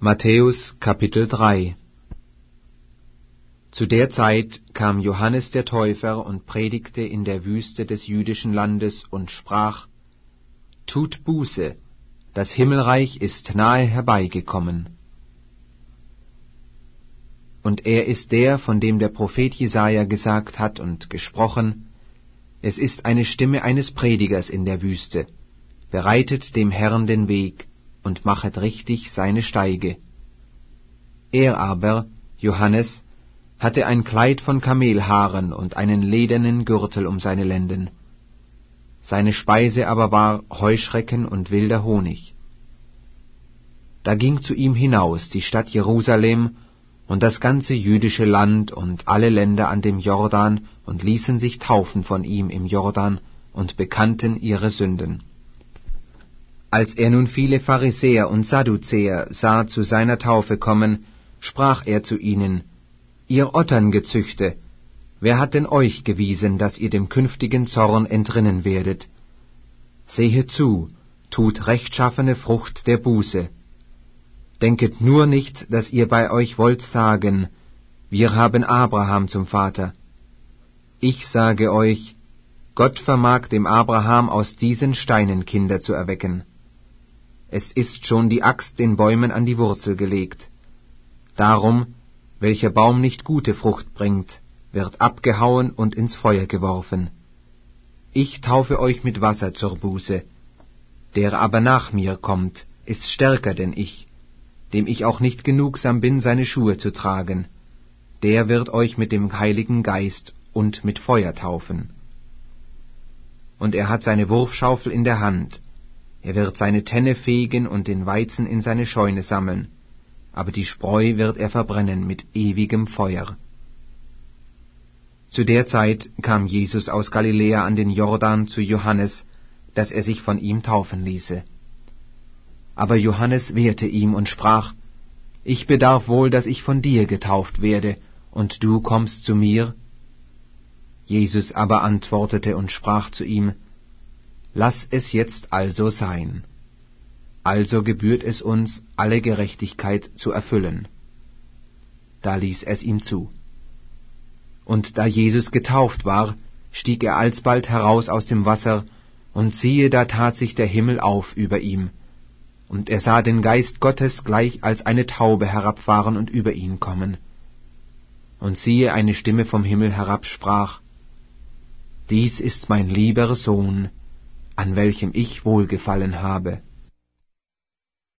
Matthäus Kapitel 3. Zu der Zeit kam Johannes der Täufer und predigte in der Wüste des jüdischen Landes und sprach: Tut Buße, das Himmelreich ist nahe herbeigekommen. Und er ist der, von dem der Prophet Jesaja gesagt hat und gesprochen: Es ist eine Stimme eines Predigers in der Wüste, bereitet dem Herrn den Weg und machet richtig seine Steige. Er aber, Johannes, hatte ein Kleid von Kamelhaaren und einen ledernen Gürtel um seine Lenden. Seine Speise aber war Heuschrecken und wilder Honig. Da ging zu ihm hinaus die Stadt Jerusalem und das ganze jüdische Land und alle Länder an dem Jordan und ließen sich taufen von ihm im Jordan und bekannten ihre Sünden. Als er nun viele Pharisäer und Sadduzäer sah zu seiner Taufe kommen, sprach er zu ihnen: Ihr Otterngezüchte, wer hat denn euch gewiesen, dass ihr dem künftigen Zorn entrinnen werdet? Sehet zu, tut rechtschaffene Frucht der Buße. Denket nur nicht, dass ihr bei euch wollt sagen: Wir haben Abraham zum Vater. Ich sage euch, Gott vermag dem Abraham aus diesen Steinen Kinder zu erwecken. Es ist schon die Axt den Bäumen an die Wurzel gelegt. Darum, welcher Baum nicht gute Frucht bringt, wird abgehauen und ins Feuer geworfen. Ich taufe euch mit Wasser zur Buße. Der aber nach mir kommt, ist stärker denn ich, dem ich auch nicht genugsam bin, seine Schuhe zu tragen. Der wird euch mit dem Heiligen Geist und mit Feuer taufen. Und er hat seine Wurfschaufel in der Hand. Er wird seine Tenne fegen und den Weizen in seine Scheune sammeln, aber die Spreu wird er verbrennen mit ewigem Feuer. Zu der Zeit kam Jesus aus Galiläa an den Jordan zu Johannes, dass er sich von ihm taufen ließe. Aber Johannes wehrte ihm und sprach: Ich bedarf wohl, dass ich von dir getauft werde, und du kommst zu mir? Jesus aber antwortete und sprach zu ihm: Lass es jetzt also sein. Also gebührt es uns, alle Gerechtigkeit zu erfüllen. Da ließ es ihm zu. Und da Jesus getauft war, stieg er alsbald heraus aus dem Wasser, und siehe, da tat sich der Himmel auf über ihm. Und er sah den Geist Gottes gleich als eine Taube herabfahren und über ihn kommen. Und siehe, eine Stimme vom Himmel herab sprach: Dies ist mein lieber Sohn, an welchem ich Wohlgefallen habe.